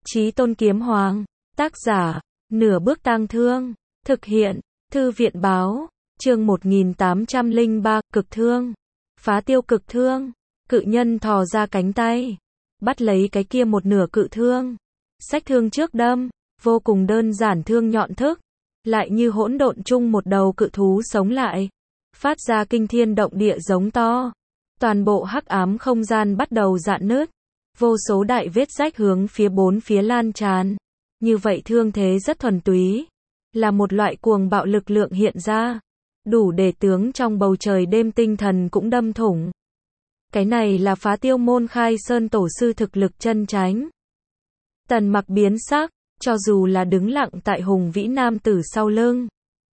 Chí Tôn Kiếm Hoàng. Tác giả, Nửa Bước Tang Thương. Thực hiện, Thư viện Báo. Chương 1803, Cực Thương. Phá tiêu cực thương. Cự nhân thò ra cánh tay, bắt lấy cái kia một nửa cự thương. Xách thương trước đâm, vô cùng đơn giản thương nhọn thức, lại như hỗn độn chung một đầu cự thú sống lại, phát ra kinh thiên động địa giống to. Toàn bộ hắc ám không gian bắt đầu rạn nứt, vô số đại vết rách hướng phía bốn phía lan tràn. Như vậy thương thế rất thuần túy, là một loại cuồng bạo lực lượng hiện ra, đủ để tướng trong bầu trời đêm tinh thần cũng đâm thủng. Cái này là Phá Tiêu môn Khai Sơn tổ sư thực lực chân chánh. Tần Mặc biến sắc, cho dù là đứng lặng tại hùng vĩ nam tử sau lưng,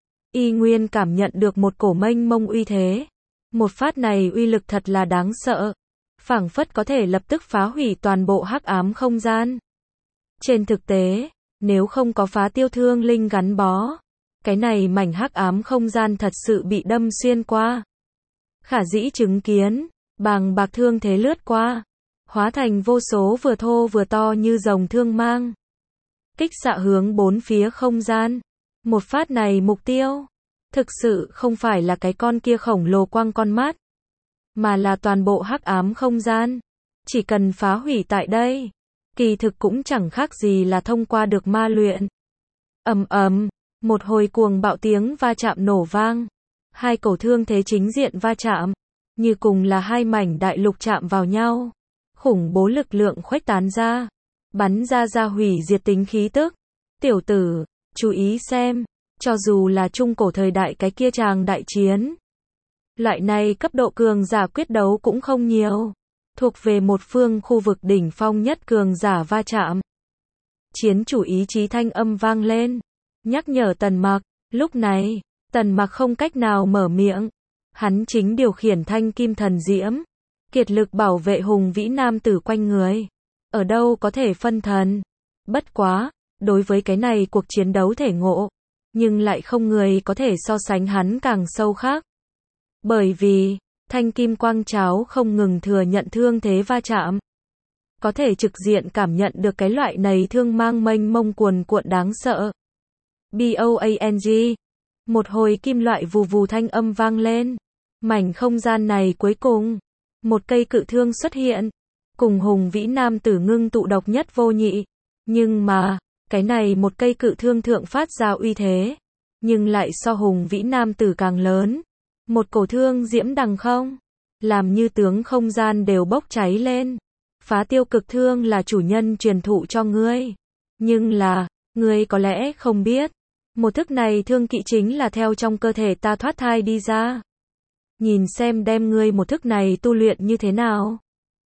y nguyên cảm nhận được một cổ mênh mông uy thế. Một phát này uy lực thật là đáng sợ, phảng phất có thể lập tức phá hủy toàn bộ hắc ám không gian. Trên thực tế, nếu không có Phá Tiêu thương linh gắn bó, cái này mảnh hắc ám không gian thật sự bị đâm xuyên qua. Khả dĩ chứng kiến, bàng bạc thương thế lướt qua, hóa thành vô số vừa thô vừa to như rồng thương mang, kích xạ hướng bốn phía không gian. Một phát này mục tiêu, thực sự không phải là cái con kia khổng lồ quang con mắt, mà là toàn bộ hắc ám không gian. Chỉ cần phá hủy tại đây, kỳ thực cũng chẳng khác gì là thông qua được ma luyện. Ầm ầm, một hồi cuồng bạo tiếng va chạm nổ vang, hai cổ thương thế chính diện va chạm, như cùng là hai mảnh đại lục chạm vào nhau, khủng bố lực lượng khuếch tán ra, bắn ra hủy diệt tính khí tức. Tiểu tử, chú ý xem, cho dù là trung cổ thời đại cái kia tràng đại chiến, loại này cấp độ cường giả quyết đấu cũng không nhiều, thuộc về một phương khu vực đỉnh phong nhất cường giả va chạm. Chiến chủ ý chí thanh âm vang lên, nhắc nhở Tần Mặc. Lúc này, Tần Mặc không cách nào mở miệng, hắn chính điều khiển thanh kim thần diễm, kiệt lực bảo vệ hùng vĩ nam tử quanh người, ở đâu có thể phân thần. Bất quá, đối với cái này cuộc chiến đấu thể ngộ, nhưng lại không người có thể so sánh hắn càng sâu khác. Bởi vì, thanh kim quang cháo không ngừng thừa nhận thương thế va chạm, có thể trực diện cảm nhận được cái loại này thương mang mênh mông cuồn cuộn đáng sợ. BOANG, một hồi kim loại vù vù thanh âm vang lên, mảnh không gian này cuối cùng, một cây cự thương xuất hiện, cùng hùng vĩ nam tử ngưng tụ độc nhất vô nhị. Nhưng mà, cái này một cây cự thương thượng phát ra uy thế, nhưng lại so hùng vĩ nam tử càng lớn. Một cổ thương diễm đằng không, làm như tướng không gian đều bốc cháy lên. Phá tiêu cực thương là chủ nhân truyền thụ cho ngươi, nhưng là, ngươi có lẽ không biết, một thức này thương kỵ chính là theo trong cơ thể ta thoát thai đi ra. Nhìn xem đem ngươi một thức này tu luyện như thế nào.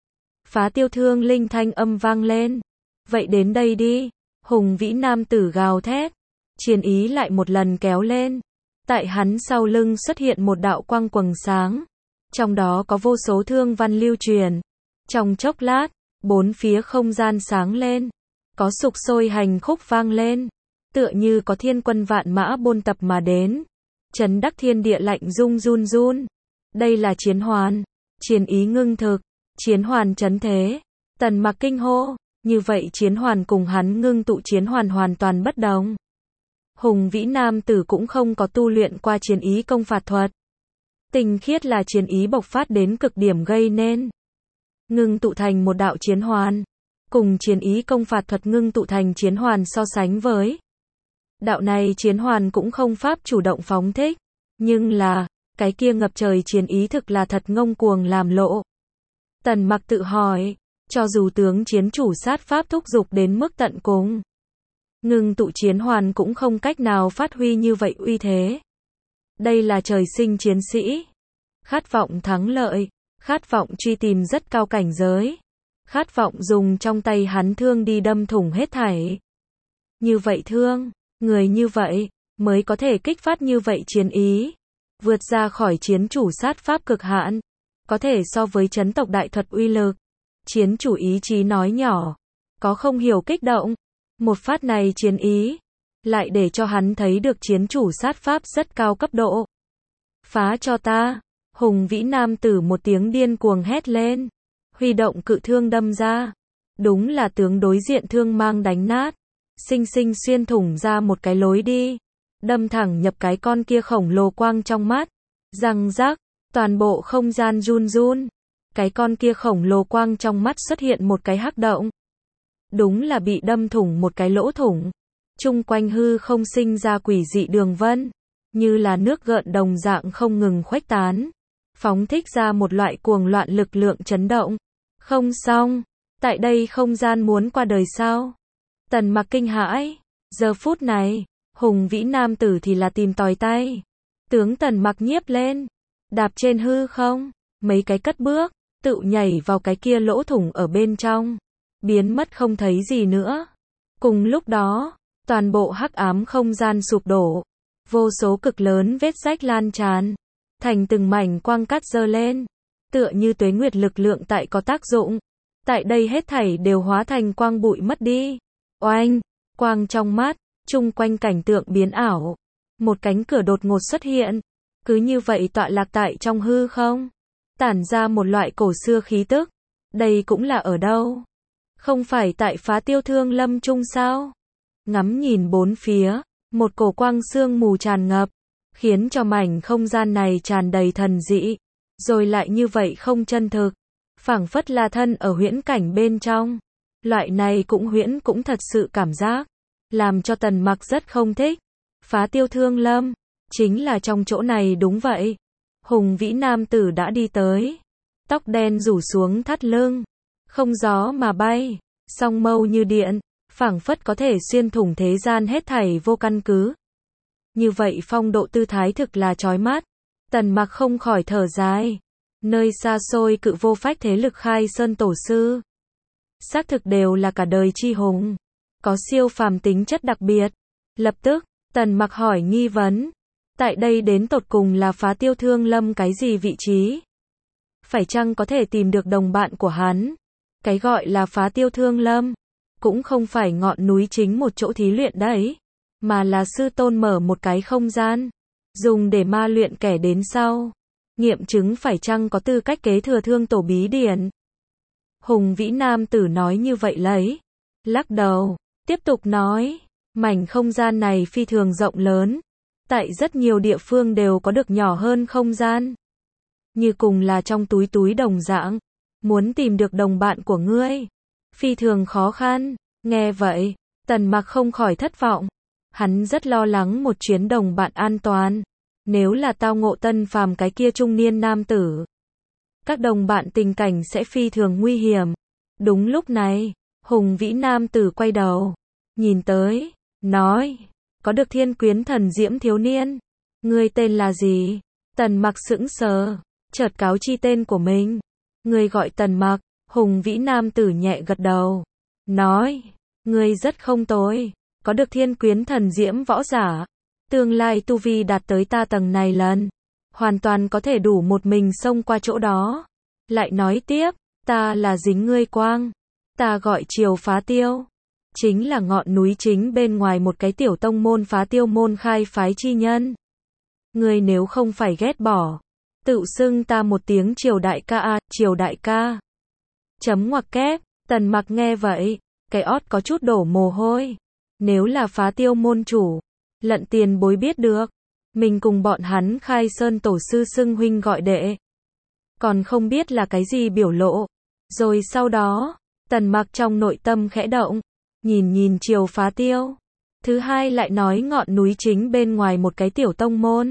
Phá tiêu thương linh thanh âm vang lên. Vậy đến đây đi. Hùng vĩ nam tử gào thét, chiến ý lại một lần kéo lên. Tại hắn sau lưng xuất hiện một đạo quang quầng sáng, trong đó có vô số thương văn lưu truyền. Trong chốc lát, bốn phía không gian sáng lên, có sục sôi hành khúc vang lên, tựa như có thiên quân vạn mã bôn tập mà đến, chấn đắc thiên địa lạnh rung run run. Đây là chiến hoàn, chiến ý ngưng thực, chiến hoàn chấn thế. Tần Mặc kinh hô, như vậy chiến hoàn cùng hắn ngưng tụ chiến hoàn hoàn toàn bất đồng. Hùng vĩ nam tử cũng không có tu luyện qua chiến ý công phạt thuật, tinh khiết là chiến ý bộc phát đến cực điểm gây nên, ngưng tụ thành một đạo chiến hoàn, cùng chiến ý công phạt thuật ngưng tụ thành chiến hoàn so sánh với. Đạo này chiến hoàn cũng không pháp chủ động phóng thích, nhưng là, cái kia ngập trời chiến ý thực là thật ngông cuồng làm lộ. Tần Mặc tự hỏi, cho dù tướng chiến chủ sát pháp thúc giục đến mức tận cùng, ngưng tụ chiến hoàn cũng không cách nào phát huy như vậy uy thế. Đây là trời sinh chiến sĩ, khát vọng thắng lợi, khát vọng truy tìm rất cao cảnh giới, khát vọng dùng trong tay hắn thương đi đâm thủng hết thảy. Như vậy thương, người như vậy, mới có thể kích phát như vậy chiến ý, vượt ra khỏi chiến chủ sát pháp cực hạn, có thể so với chấn tộc đại thuật uy lực. Chiến chủ ý chí nói nhỏ, có không hiểu kích động, một phát này chiến ý, lại để cho hắn thấy được chiến chủ sát pháp rất cao cấp độ. Phá cho ta, hùng vĩ nam tử một tiếng điên cuồng hét lên, huy động cự thương đâm ra, Đúng là tướng đối diện thương mang đánh nát, xinh xinh xuyên thủng ra một cái lối đi, đâm thẳng nhập cái con kia khổng lồ quang trong mắt. Răng rắc, toàn bộ không gian run run. Cái con kia khổng lồ quang trong mắt xuất hiện một cái hắc động. Đúng là bị đâm thủng một cái lỗ thủng. Chung quanh hư không sinh ra quỷ dị đường vân, như là nước gợn đồng dạng không ngừng khuếch tán, phóng thích ra một loại cuồng loạn lực lượng chấn động. Không xong, tại đây không gian muốn qua đời sao? Tần Mặc kinh hãi. Giờ phút này, hùng vĩ nam tử thì là tìm tòi tay. Tướng Tần Mặc nhiếp lên, đạp trên hư không, mấy cái cất bước, tự nhảy vào cái kia lỗ thủng ở bên trong, biến mất không thấy gì nữa. Cùng lúc đó, toàn bộ hắc ám không gian sụp đổ, vô số cực lớn vết rách lan tràn, thành từng mảnh quang cát dơ lên, tựa như tuế nguyệt lực lượng tại có tác dụng. Tại đây hết thảy đều hóa thành quang bụi mất đi. Oanh, quang trong mắt, chung quanh cảnh tượng biến ảo. Một cánh cửa đột ngột xuất hiện, cứ như vậy tọa lạc tại trong hư không, tản ra một loại cổ xưa khí tức. Đây cũng là ở đâu? Không phải tại Phá Tiêu Thương Lâm Trung sao? Ngắm nhìn bốn phía, một cổ quang sương mù tràn ngập, khiến cho mảnh không gian này tràn đầy thần dị, rồi lại như vậy không chân thực, phảng phất là thân ở huyễn cảnh bên trong. Loại này cũng huyễn cũng thật sự cảm giác, làm cho Tần Mặc rất không thích. Phá Tiêu Thương Lâm, chính là trong chỗ này đúng vậy. Hùng vĩ nam tử đã đi tới, tóc đen rủ xuống thắt lưng, không gió mà bay, song mâu như điện, phảng phất có thể xuyên thủng thế gian hết thảy vô căn cứ. Như vậy phong độ tư thái thực là chói mắt. Tần Mặc không khỏi thở dài. Nơi xa xôi cự vô phách thế lực Khai Sơn tổ sư, xác thực đều là cả đời chi hùng, có siêu phàm tính chất đặc biệt. Lập tức, Tần Mặc hỏi nghi vấn. Tại đây đến tột cùng là Phá Tiêu Thương Lâm cái gì vị trí? Phải chăng có thể tìm được đồng bạn của hắn? Cái gọi là Phá Tiêu Thương Lâm, cũng không phải ngọn núi chính một chỗ thí luyện đấy, mà là sư tôn mở một cái không gian, dùng để ma luyện kẻ đến sau, nghiệm chứng phải chăng có tư cách kế thừa Thương Tổ bí điển. Hùng vĩ nam tử nói như vậy lấy, lắc đầu, tiếp tục nói, mảnh không gian này phi thường rộng lớn, tại rất nhiều địa phương đều có được nhỏ hơn không gian, như cùng là trong túi túi đồng dạng, muốn tìm được đồng bạn của ngươi, phi thường khó khăn. Nghe vậy, Tần Mặc không khỏi thất vọng, hắn rất lo lắng một chuyến đồng bạn an toàn, nếu là tao ngộ Tân Phàm cái kia trung niên nam tử, các đồng bạn tình cảnh sẽ phi thường nguy hiểm. Đúng lúc này, hùng vĩ nam tử quay đầu, nhìn tới, nói, có được thiên quyến thần diễm thiếu niên, ngươi tên là gì? Tần Mặc sững sờ, chợt cáo chi tên của mình. Ngươi gọi Tần Mặc. Hùng vĩ nam tử nhẹ gật đầu, nói, ngươi rất không tồi, có được thiên quyến thần diễm võ giả, tương lai tu vi đạt tới ta tầng này lần, hoàn toàn có thể đủ một mình xông qua chỗ đó. Lại nói tiếp, ta là dính ngươi quang, ta gọi Triều Phá Tiêu, chính là ngọn núi chính bên ngoài một cái tiểu tông môn Phá Tiêu môn khai phái chi nhân. Ngươi nếu không phải ghét bỏ, tự xưng ta một tiếng Triều đại ca a, Triều đại ca. Chấm ngoặc kép, Tần Mặc nghe vậy, cái ót có chút đổ mồ hôi. Nếu là Phá Tiêu môn chủ, lận tiền bối biết được, mình cùng bọn hắn Khai Sơn tổ sư xưng huynh gọi đệ, còn không biết là cái gì biểu lộ. Rồi sau đó, Tần Mặc trong nội tâm khẽ động, nhìn Triều Phá Tiêu. Thứ hai lại nói ngọn núi chính bên ngoài một cái tiểu tông môn.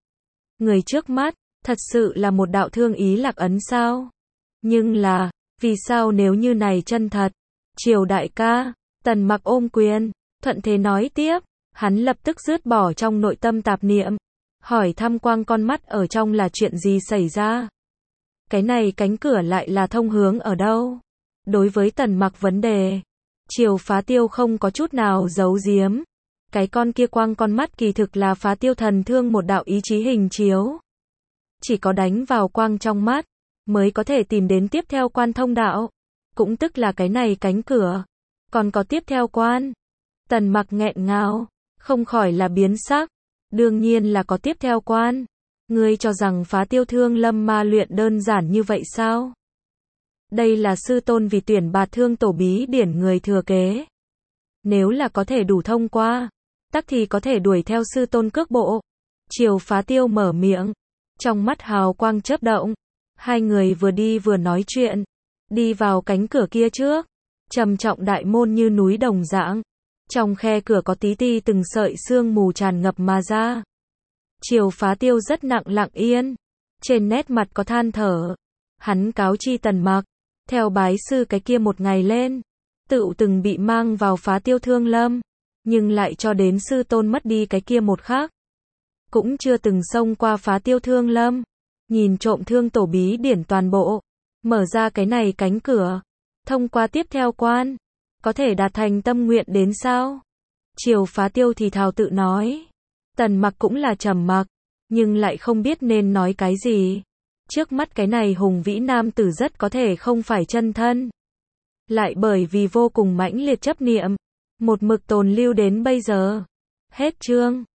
Người trước mắt, thật sự là một đạo thương ý lạc ấn sao? Nhưng là, vì sao nếu như này chân thật? Triều đại ca, Tần Mặc ôm quyền, thuận thế nói tiếp, hắn lập tức dứt bỏ trong nội tâm tạp niệm, hỏi thăm quang con mắt ở trong là chuyện gì xảy ra? Cái này cánh cửa lại là thông hướng ở đâu? Đối với Tần Mặc vấn đề, Triều Phá Tiêu không có chút nào giấu giếm. Cái con kia quang con mắt kỳ thực là Phá Tiêu thần thương một đạo ý chí hình chiếu. Chỉ có đánh vào quang trong mắt, mới có thể tìm đến tiếp theo quan thông đạo. Cũng tức là cái này cánh cửa. Còn có tiếp theo quan. Tần Mặc nghẹn ngào, không khỏi là biến sắc. Đương nhiên là có tiếp theo quan. Ngươi cho rằng Phá Tiêu Thương Lâm ma luyện đơn giản như vậy sao? Đây là sư tôn vì tuyển bạt Thương Tổ Bí Điển người thừa kế. Nếu là có thể đủ thông qua, tắc thì có thể đuổi theo sư tôn cước bộ. Triều Phá Tiêu mở miệng, trong mắt hào quang chớp động. Hai người vừa đi vừa nói chuyện, đi vào cánh cửa kia trước, trầm trọng đại môn như núi đồng dạng. Trong khe cửa có tí ti từng sợi sương mù tràn ngập mà ra. Triều Phá Tiêu rất lặng yên, trên nét mặt có than thở. Hắn cáo chi Tần Mặc, theo bái sư cái kia một ngày lên, tựu từng bị mang vào Phá Tiêu Thương Lâm, nhưng lại cho đến sư tôn mất đi cái kia một khắc, cũng chưa từng xông qua Phá Tiêu Thương Lâm, nhìn trộm Thương Tổ Bí Điển toàn bộ, mở ra cái này cánh cửa, thông qua tiếp theo quan, có thể đạt thành tâm nguyện đến sao? Triều Phá Tiêu thì thào tự nói. Tần Mặc cũng là trầm mặc, nhưng lại không biết nên nói cái gì. Trước mắt cái này hùng vĩ nam tử rất có thể không phải chân thân, lại bởi vì vô cùng mãnh liệt chấp niệm, một mực tồn lưu đến bây giờ. Hết chương.